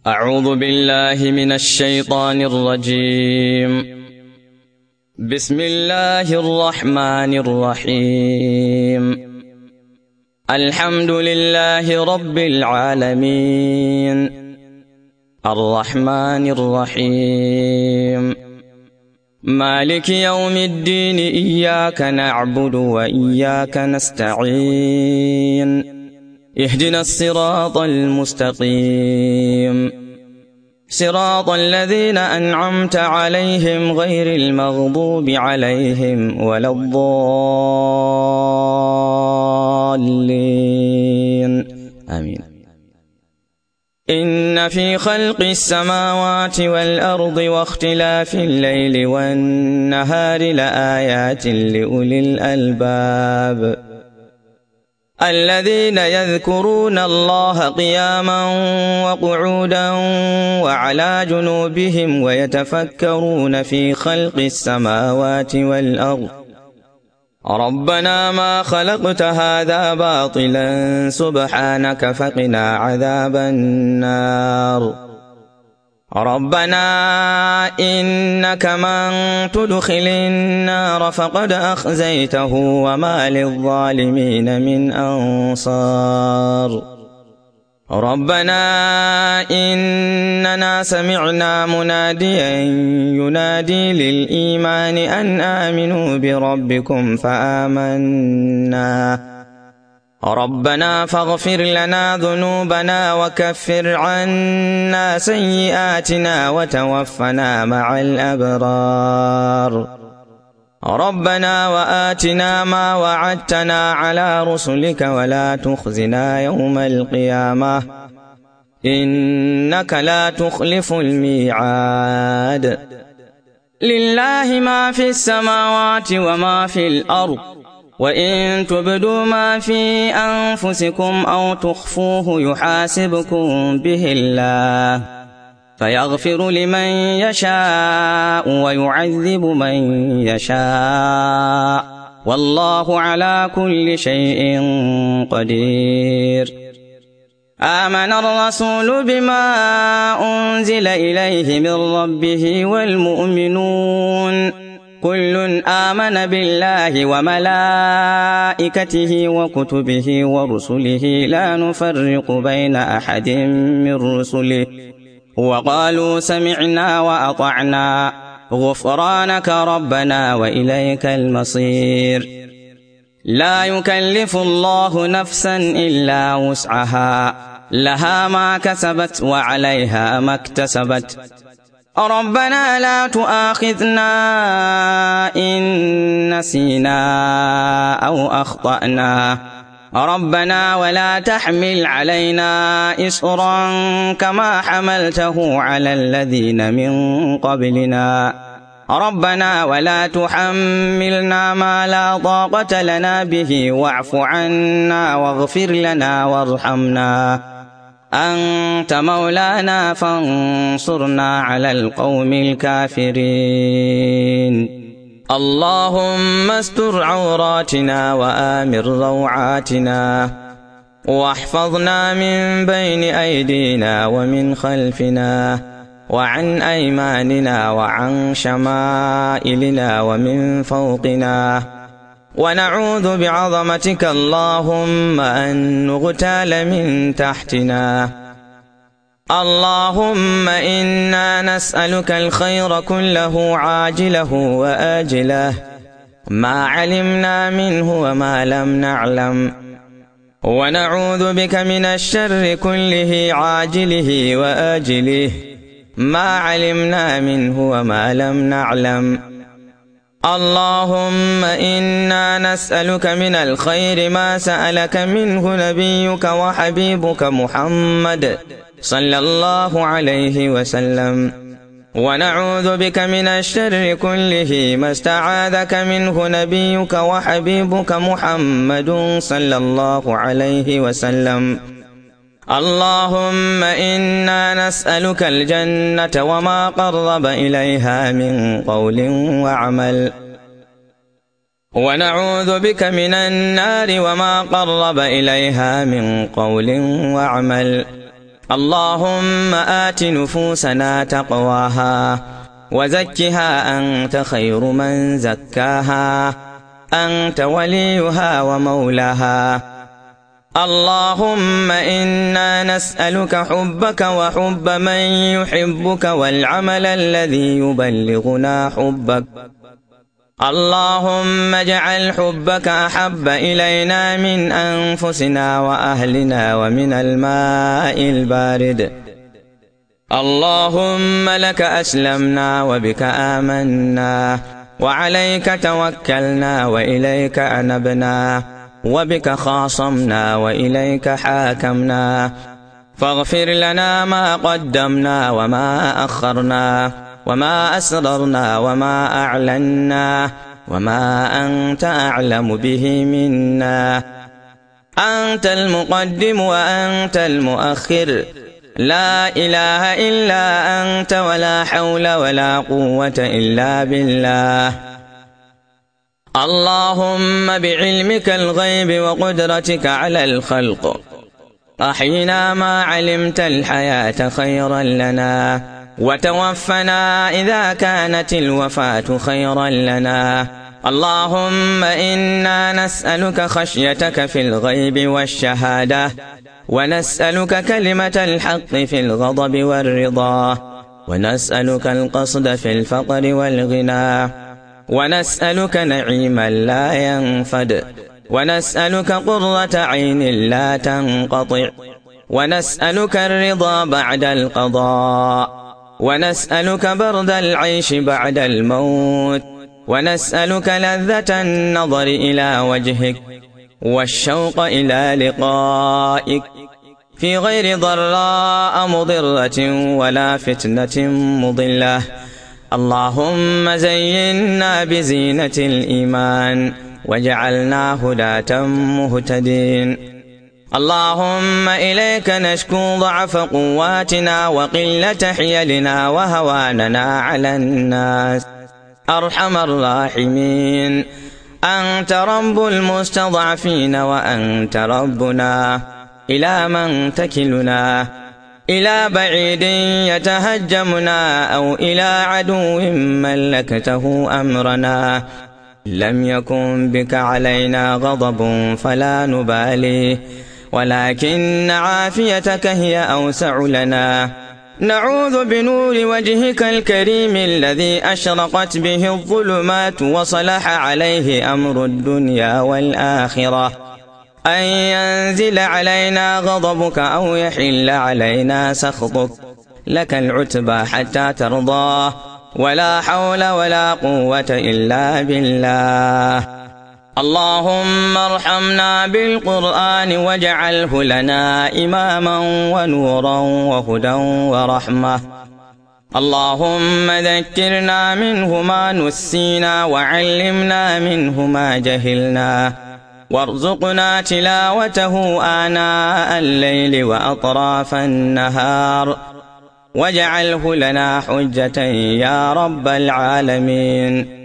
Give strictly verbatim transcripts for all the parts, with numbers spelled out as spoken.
أعوذ بالله من الشيطان الرجيم. بسم الله الرحمن الرحيم. الحمد لله رب العالمين الرحمن الرحيم مالك يوم الدين إياك نعبد وإياك نستعين اهدنا الصراط المستقيم صراط الذين أنعمت عليهم غير المغضوب عليهم ولا الضالين آمين. إن في خلق السماوات والأرض واختلاف الليل والنهار لآيات لأولي الألباب الذين يذكرون الله قياما وقعودا وعلى جنوبهم ويتفكرون في خلق السماوات والأرض ربنا ما خلقت هذا باطلا سبحانك فقنا عذاب النار. ربنا إنك من تدخل النار فقد أخزيته وما للظالمين من أنصار. ربنا إننا سمعنا مناديا ينادي للإيمان أن آمنوا بربكم فآمنا. ربنا فاغفر لنا ذنوبنا وكفر عنا سيئاتنا وتوفنا مع الأبرار. ربنا وآتنا ما وعدتنا على رسلك ولا تخزنا يوم القيامة إنك لا تخلف الميعاد. لله ما في السماوات وما في الأرض وإن تبدوا ما في أنفسكم أو تخفوه يحاسبكم به الله فيغفر لمن يشاء ويعذب من يشاء والله على كل شيء قدير. آمن الرسول بما أنزل إليه من ربه والمؤمنون كل آمن بالله وملائكته وكتبه ورسله لا نفرق بين أحد من رسله وقالوا سمعنا وأطعنا غفرانك ربنا وإليك المصير. لا يكلف الله نفسا إلا وسعها لها ما كسبت وعليها ما اكتسبت. ربنا لا تؤاخذنا إن نسينا أو أخطأنا ربنا ولا تحمل علينا إصرا كما حملته على الذين من قبلنا ربنا ولا تحملنا ما لا طاقة لنا به واعف عنا واغفر لنا وارحمنا أنت مولانا فانصرنا على القوم الكافرين. اللهم استر عوراتنا وآمن روعاتنا واحفظنا من بين أيدينا ومن خلفنا وعن أيماننا وعن شمائلنا ومن فوقنا ونعوذ بعظمتك اللهم أن نغتال من تحتنا. اللهم إنا نسألك الخير كله عاجله وآجله ما علمنا منه وما لم نعلم ونعوذ بك من الشر كله عاجله وآجله ما علمنا منه وما لم نعلم. اللهم إنا نسألك من الخير ما سألك منه نبيك وحبيبك محمد صلى الله عليه وسلم ونعوذ بك من الشر كله ما استعاذك منه نبيك وحبيبك محمد صلى الله عليه وسلم. اللهم إنا نسألك الجنة وما قرب إليها من قول وعمل ونعوذ بك من النار وما قرب إليها من قول وعمل اللهم آت نفوسنا تقواها وزكها أنت خير من زكاها أنت وليها ومولاها. اللهم إنا نسألك حبك وحب من يحبك والعمل الذي يبلغنا حبك. اللهم اجعل حبك أحب إلينا من أنفسنا وأهلنا ومن الماء البارد. اللهم لك أسلمنا وبك آمنا وعليك توكلنا وإليك أنبنا وبك خاصمنا وإليك حاكمنا. فاغفر لنا ما قدمنا وما أخرنا وما أسررنا وما أعلنا وما أنت أعلم به منا. أنت المقدم وأنت المؤخر، لا إله إلا أنت ولا حول ولا قوة إلا بالله. اللهم بعلمك الغيب وقدرتك على الخلق أحينا ما علمت الحياة خيرا لنا وتوفنا إذا كانت الوفاة خيرا لنا. اللهم إنا نسألك خشيتك في الغيب والشهادة ونسألك كلمة الحق في الغضب والرضا ونسألك القصد في الفقر والغنى ونسألك نعيما لا ينفد ونسألك قرة عين لا تنقطع ونسألك الرضا بعد القضاء ونسألك برد العيش بعد الموت ونسألك لذة النظر إلى وجهك والشوق إلى لقائك في غير ضراء مضرة ولا فتنة مضلة. اللهم زينا بزينة الإيمان واجعلنا هداة مهتدين. اللهم إليك نشكو ضعف قواتنا وقلة حيلنا وهواننا على الناس. أرحم الراحمين، أنت رب المستضعفين وأنت ربنا. إلى من تكلنا؟ إلى بعيد يتهجمنا أو إلى عدو ملكته أمرنا؟ لم يكن بك علينا غضب فلا نبالي، ولكن عافيتك هي أوسع لنا. نعوذ بنور وجهك الكريم الذي أشرقت به الظلمات وصلح عليه أمر الدنيا والآخرة أن ينزل علينا غضبك أو يحل علينا سخطك. لك العتبى حتى ترضى، ولا حول ولا قوة إلا بالله. اللهم ارحمنا بالقرآن واجعله لنا إماما ونورا وهدى ورحمة. اللهم ذكرنا منه ما نسينا وعلمنا منه ما جهلنا وارزقنا تلاوته آناء الليل وأطراف النهار واجعله لنا حجة يا رب العالمين.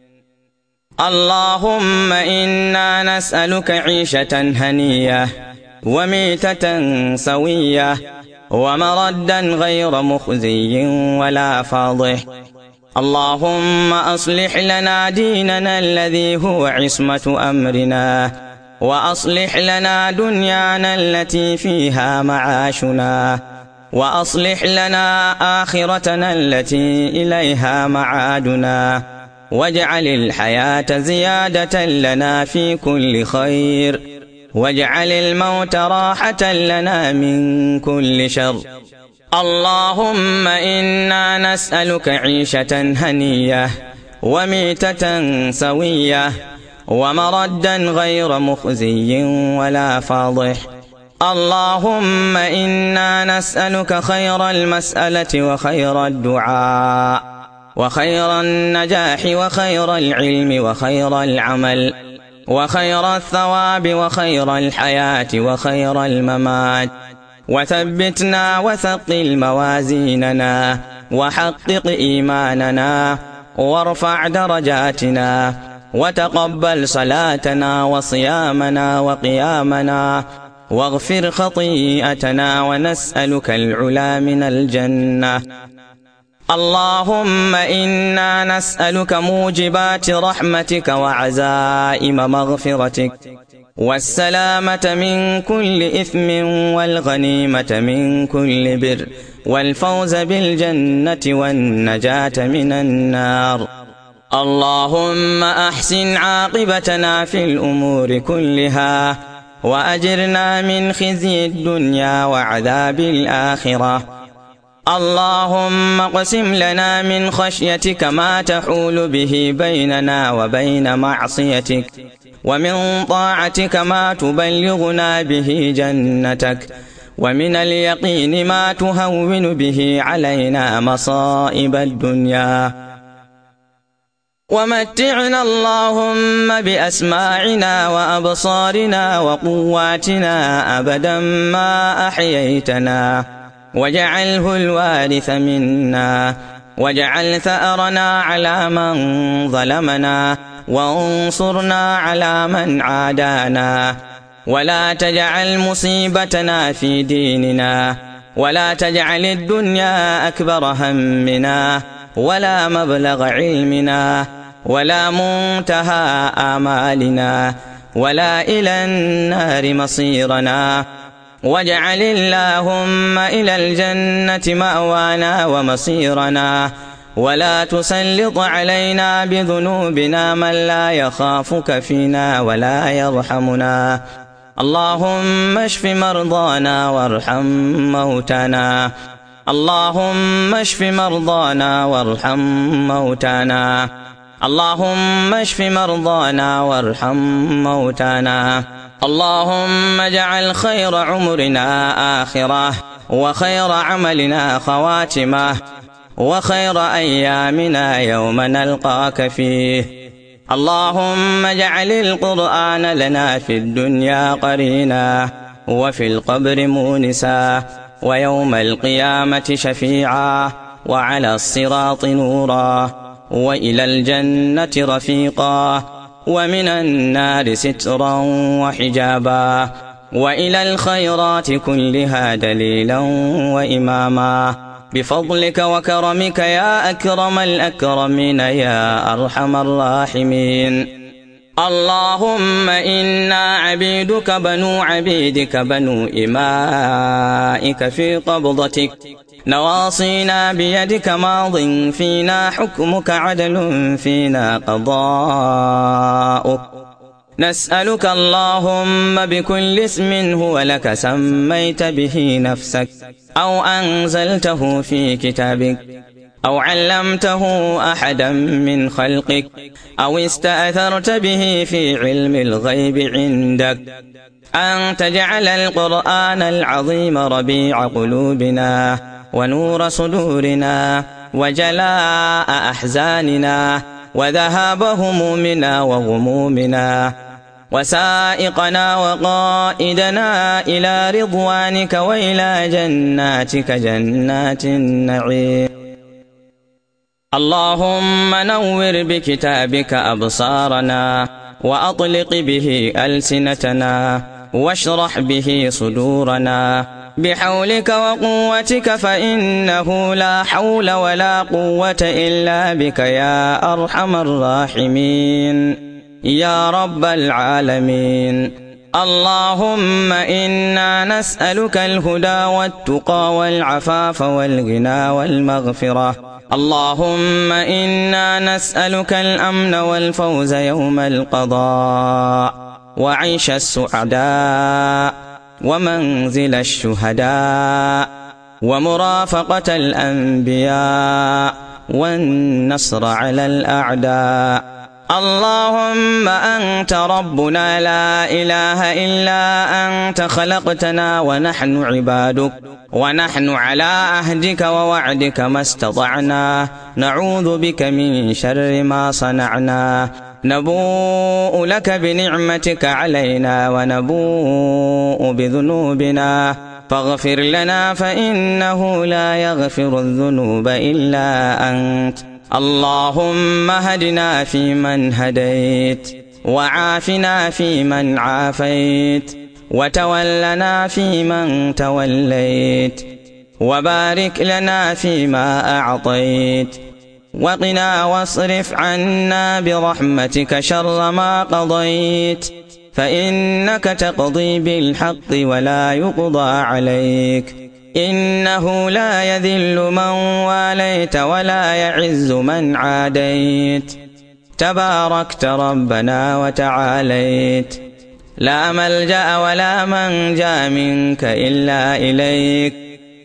اللهم إنا نسألك عيشة هنية وميتة سوية ومردا غير مخزي ولا فاضح. اللهم أصلح لنا ديننا الذي هو عصمة أمرنا، وأصلح لنا دنيانا التي فيها معاشنا، وأصلح لنا آخرتنا التي إليها معادنا، واجعل الحياة زيادة لنا في كل خير، واجعل الموت راحة لنا من كل شر. اللهم إنا نسألك عيشة هنية وميتة سوية ومردا غير مخزي ولا فاضح. اللهم إنا نسألك خير المسألة وخير الدعاء وخير النجاح وخير العلم وخير العمل وخير الثواب وخير الحياة وخير الممات. وثبتنا وثقل موازيننا وحقق إيماننا وارفع درجاتنا وتقبل صلاتنا وصيامنا وقيامنا واغفر خطيئتنا ونسألك العلا من الجنة. اللهم إنا نسألك موجبات رحمتك وعزائم مغفرتك والسلامة من كل إثم والغنيمة من كل بر والفوز بالجنة والنجاة من النار. اللهم أحسن عاقبتنا في الأمور كلها وأجرنا من خزي الدنيا وعذاب الآخرة. اللهم اقسم لنا من خشيتك ما تحول به بيننا وبين معصيتك، ومن طاعتك ما تبلغنا به جنتك، ومن اليقين ما تهون به علينا مصائب الدنيا. ومتعنا اللهم بأسماعنا وأبصارنا وقواتنا أبدا ما أحييتنا، واجعله الوارث منا، واجعل ثأرنا على من ظلمنا، وانصرنا على من عادانا، ولا تجعل مصيبتنا في ديننا، ولا تجعل الدنيا أكبر همنا، ولا مبلغ علمنا، ولا منتهى آمالنا، ولا إلى النار مصيرنا. واجعل اللهم إلى الجنة مأوانا ومصيرنا، ولا تسلط علينا بذنوبنا من لا يخافك فينا ولا يرحمنا. اللهم اشف مرضانا وارحم موتانا. اللهم اشف مرضانا وارحم موتانا. اللهم اشف مرضانا وارحم موتانا. اللهم اجعل خير عمرنا آخرة، وخير عملنا خواتمة، وخير أيامنا يوم نلقاك فيه. اللهم اجعل القرآن لنا في الدنيا قرينا، وفي القبر مونسا، ويوم القيامة شفيعا، وعلى الصراط نورا، وإلى الجنة رفيقا، ومن النار سترا وحجابا، وإلى الخيرات كلها دليلا وإماما، بفضلك وكرمك يا أكرم الأكرمين يا أرحم الراحمين. اللهم إنا عبيدك بنو عبيدك بنو إمائك في قبضتك، نواصينا بيدك، ماض فينا حكمك، عدل فينا قضاؤك. نسألك اللهم بكل اسم هو لك سميت به نفسك، أو أنزلته في كتابك، أو علمته أحدا من خلقك، أو استأثرت به في علم الغيب عندك، أن تجعل القرآن العظيم ربيع قلوبنا، ونور صدورنا، وجلاء أحزاننا، وذهاب همومنا وغمومنا، وسائقنا وقائدنا إلى رضوانك وإلى جناتك جنات النعيم. اللهم نور بكتابك أبصارنا، وأطلق به ألسنتنا، واشرح به صدورنا، بحولك وقوتك، فإنه لا حول ولا قوة إلا بك يا أرحم الراحمين يا رب العالمين. اللهم إنا نسألك الهدى والتقى والعفاف والغنى والمغفرة. اللهم إنا نسألك الأمن والفوز يوم القضاء، وعيش السعداء، ومنزل الشهداء، ومرافقة الأنبياء، والنصر على الأعداء. اللهم أنت ربنا لا إله إلا أنت، خلقتنا ونحن عبادك، ونحن على عهدك ووعدك ما استطعنا، نعوذ بك من شر ما صنعنا، نبوء لك بنعمتك علينا، ونبوء بذنوبنا، فاغفر لنا فإنه لا يغفر الذنوب إلا أنت. اللهم هدنا فيمن هديت، وعافنا فيمن عافيت، وتولنا فيمن توليت، وبارك لنا فيما أعطيت، وقنا واصرف عنا برحمتك شر ما قضيت، فإنك تقضي بالحق ولا يقضى عليك، إنه لا يذل من واليت ولا يعز من عاديت، تباركت ربنا وتعاليت، لا ملجأ ولا منجا منك إلا إليك،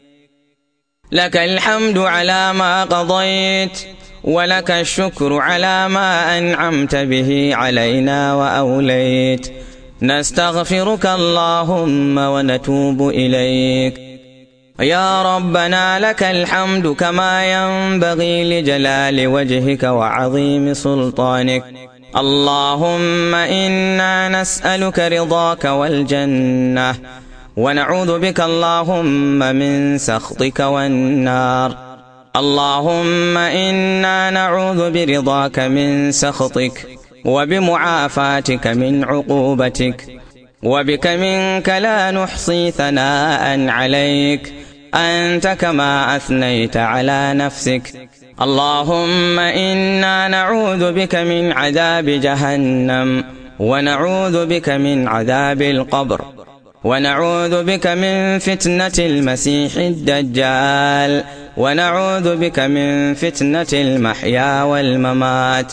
لك الحمد على ما قضيت، ولك الشكر على ما أنعمت به علينا وأوليت، نستغفرك اللهم ونتوب إليك. يا ربنا لك الحمد كما ينبغي لجلال وجهك وعظيم سلطانك. اللهم إنا نسألك رضاك والجنة، ونعوذ بك اللهم من سخطك والنار. اللهم إنا نعوذ برضاك من سخطك، وبمعافاتك من عقوبتك، وبك منك لا نحصي ثناء عليك، أنت كما أثنيت على نفسك. اللهم إنا نعوذ بك من عذاب جهنم، ونعوذ بك من عذاب القبر، ونعوذ بك من فتنة المسيح الدجال، ونعوذ بك من فتنة المحيا والممات.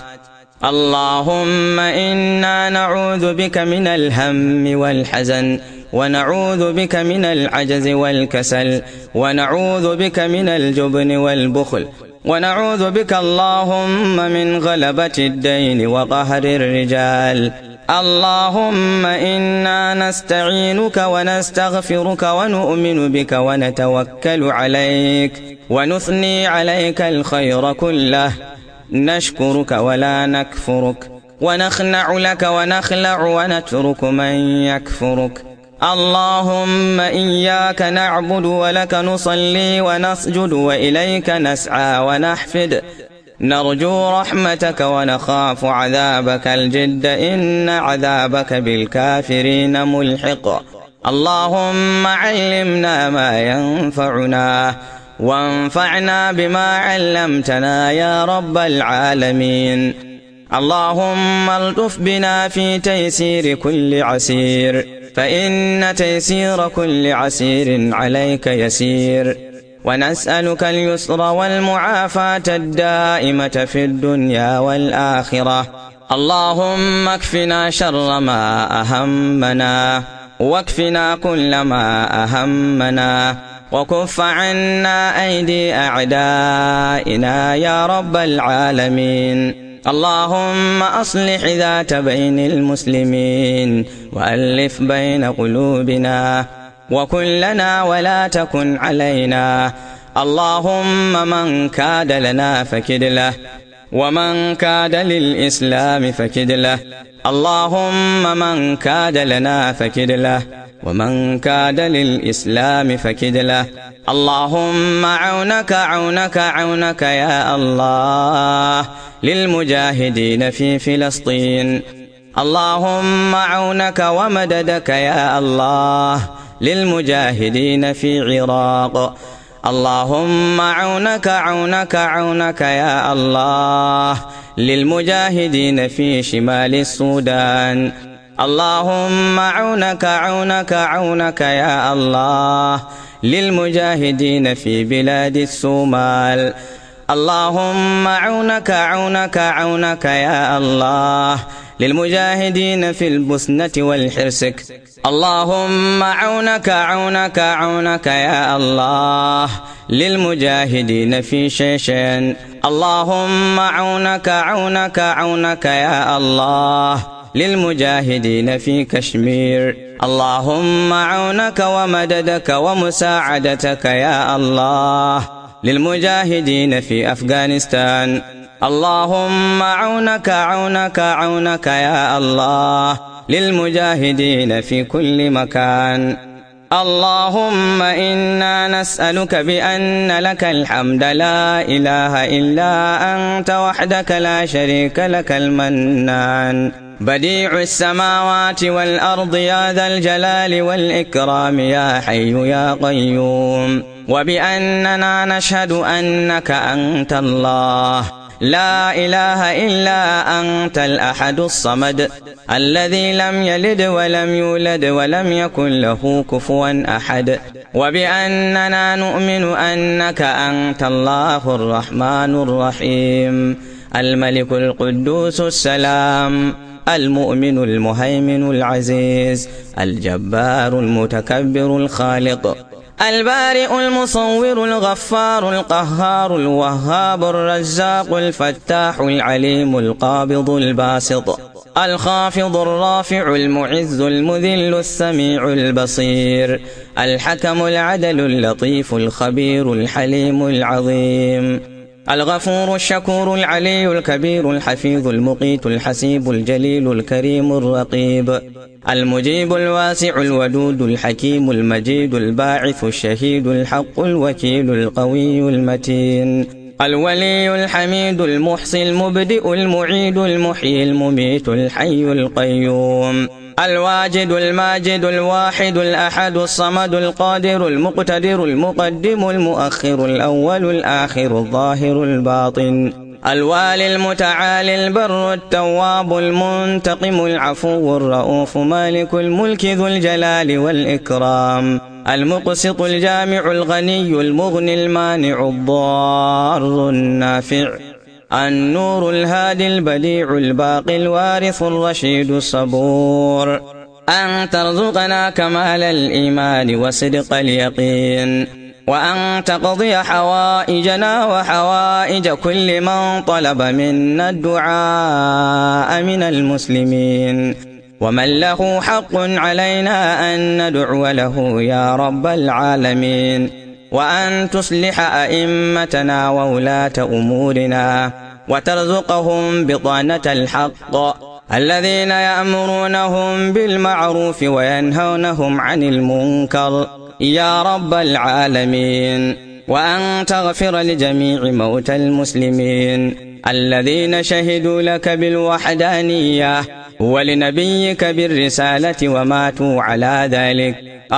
اللهم إنا نعوذ بك من الهم والحزن، ونعوذ بك من العجز والكسل، ونعوذ بك من الجبن والبخل، ونعوذ بك اللهم من غلبة الدين وقهر الرجال. اللهم إنا نستعينك ونستغفرك ونؤمن بك ونتوكل عليك، ونثني عليك الخير كله، نشكرك ولا نكفرك، ونخنع لك ونخلع ونترك من يكفرك. اللهم إياك نعبد ولك نصلي ونسجد وإليك نسعى ونحفد، نرجو رحمتك ونخاف عذابك الجد، إن عذابك بالكافرين ملحق. اللهم علمنا ما ينفعنا، وانفعنا بما علمتنا يا رب العالمين. اللهم الطف بنا في تيسير كل عسير، فإن تيسير كل عسير عليك يسير، ونسألك اليسر والمعافاة الدائمة في الدنيا والآخرة. اللهم اكفنا شر ما أهمنا، واكفنا كل ما أهمنا، وكف عنا أيدي أعدائنا يا رب العالمين. اللهم أصلح ذات بين المسلمين، وألف بين قلوبنا، وكن لنا ولا تكن علينا. اللهم من كاد لنا فكد له، ومن كاد للإسلام فكد له. اللهم من كاد لنا فكد له، ومن كاد للإسلام فكد له. اللهم عونك عونك عونك يا الله للمجاهدين في فلسطين. اللهم عونك ومددك يا الله للمجاهدين في العراق. اللهم عونك عونك عونك يا الله للمجاهدين في شمال السودان. اللهم عونك عونك عونك يا الله للمجاهدين في بلاد الصومال. اللهم عونك عونك عونك يا الله للمجاهدين في البوسنة والحرسك. اللهم عونك عونك عونك يا الله للمجاهدين في شيشين. اللهم عونك عونك عونك يا الله للمجاهدين في كشمير. اللهم عونك ومددك ومساعدتك يا الله للمجاهدين في أفغانستان. اللهم عونك عونك عونك يا الله للمجاهدين في كل مكان. اللهم إنا نسألك بأن لك الحمد لا إله إلا أنت وحدك لا شريك لك المنان، بديع السماوات والأرض يا ذا الجلال والإكرام يا حي يا قيوم. وبأننا نشهد أنك أنت الله لا إله إلا أنت الأحد الصمد الذي لم يلد ولم يولد ولم يكن له كفوا أحد. وبأننا نؤمن أنك أنت الله الرحمن الرحيم الملك القدوس السلام المؤمن المهيمن العزيز الجبار المتكبر الخالق البارئ المصور الغفار القهار الوهاب الرزاق الفتاح العليم القابض الباسط الخافض الرافع المعز المذل السميع البصير الحكم العدل اللطيف الخبير الحليم العظيم الغفور الشكور العلي الكبير الحفيظ المقيت الحسيب الجليل الكريم الرقيب المجيب الواسع الودود الحكيم المجيد الباعث الشهيد الحق الوكيل القوي المتين الولي الحميد المحصي المبدئ المعيد المحيي المميت الحي القيوم الواجد الماجد الواحد الأحد الصمد القادر المقتدر المقدم المؤخر الأول الآخر الظاهر الباطن الوالي المتعالي البر التواب المنتقم العفو الرؤوف مالك الملك ذو الجلال والإكرام المقسط الجامع الغني المغني المانع الضار النافع النور الهادي البديع الباقي الوارث الرشيد الصبور أن ترزقنا كمال الإيمان وصدق اليقين وأن تقضي حوائجنا وحوائج كل من طلب منا الدعاء من المسلمين ومن له حق علينا أن ندعو له يا رب العالمين وأن تصلح أئمتنا وولاة أمورنا وترزقهم بطانة الحق الذين يأمرونهم بالمعروف وينهونهم عن المنكر يا رب العالمين وأن تغفر لجميع موتى المسلمين الذين شهدوا لك بالوحدانية ولنبيك بالرسالة وماتوا على ذلك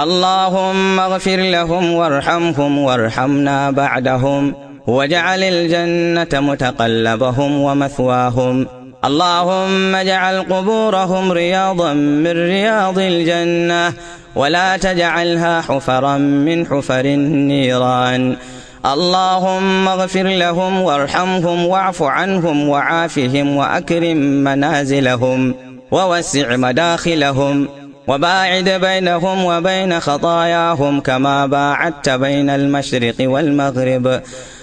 اللهم اغفر لهم وارحمهم وارحمنا بعدهم واجعل الجنة متقلبهم ومثواهم اللهم اجعل قبورهم رياضا من رياض الجنة ولا تجعلها حفرا من حفر النيران اللهم اغفر لهم وارحمهم واعف عنهم وعافهم وأكرم منازلهم ووسع مداخلهم وباعد بينهم وبين خطاياهم كما باعدت بين المشرق والمغرب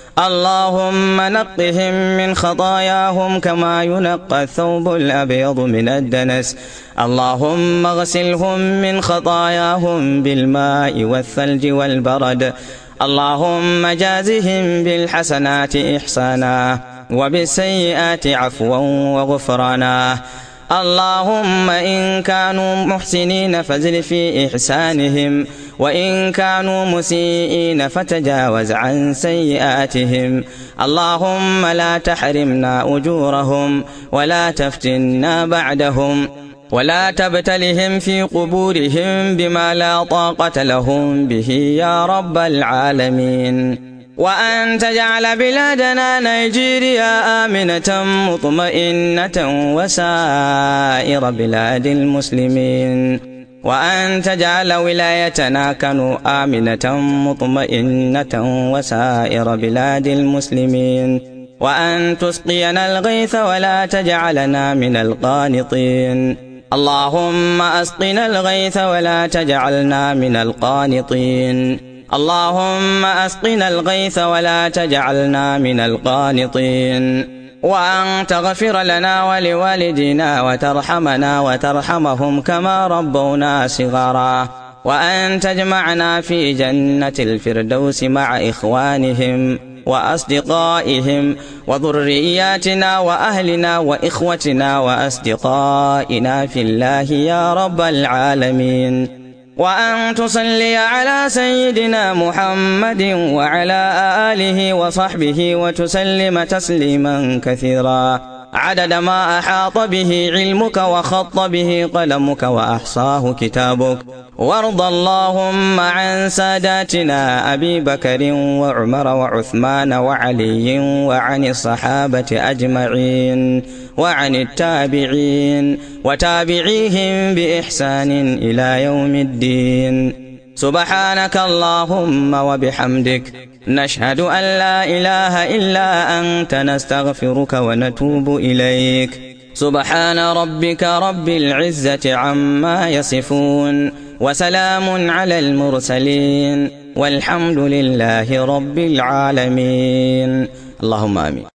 اللهم نقهم من خطاياهم كما ينقى الثوب الأبيض من الدنس اللهم اغسلهم من خطاياهم بالماء والثلج والبرد اللهم جازهم بالحسنات إحسانا وبالسيئات عفوا وغفرانا اللهم إن كانوا محسنين فزد في إحسانهم وإن كانوا مسيئين فتجاوز عن سيئاتهم اللهم لا تحرمنا أجورهم ولا تفتنا بعدهم ولا تبتلهم في قبورهم بما لا طاقة لهم به يا رب العالمين وأن تجعل بلادنا نيجيريا آمنة مطمئنة وسائر بلاد المسلمين وأن تجعل ولايتنا كانوا آمنة مطمئنة وسائر بلاد المسلمين وأن تسقينا الغيث ولا تجعلنا من القانطين اللهم أسقنا الغيث ولا تجعلنا من القانطين اللهم أسقنا الغيث ولا تجعلنا من القانطين وأن تغفر لنا ولوالدينا وترحمنا وترحمهم كما ربونا صغارا وأن تجمعنا في جنة الفردوس مع إخوانهم وأصدقائهم وذرياتنا وأهلنا وإخوتنا وأصدقائنا في الله يا رب العالمين وأن تصلي على سيدنا محمد وعلى آله وصحبه وتسلم تسليما كثيرا عدد ما أحاط به علمك وخط به قلمك وأحصاه كتابك. وارض اللهم عن ساداتنا أبي بكر وعمر وعثمان وعلي وعن الصحابة أجمعين وعن التابعين وتابعيهم بإحسان إلى يوم الدين. سبحانك اللهم وبحمدك نشهد أن لا إله إلا أنت نستغفرك ونتوب إليك. سبحان ربك رب العزة عما يصفون وسلام على المرسلين والحمد لله رب العالمين. اللهم آمين.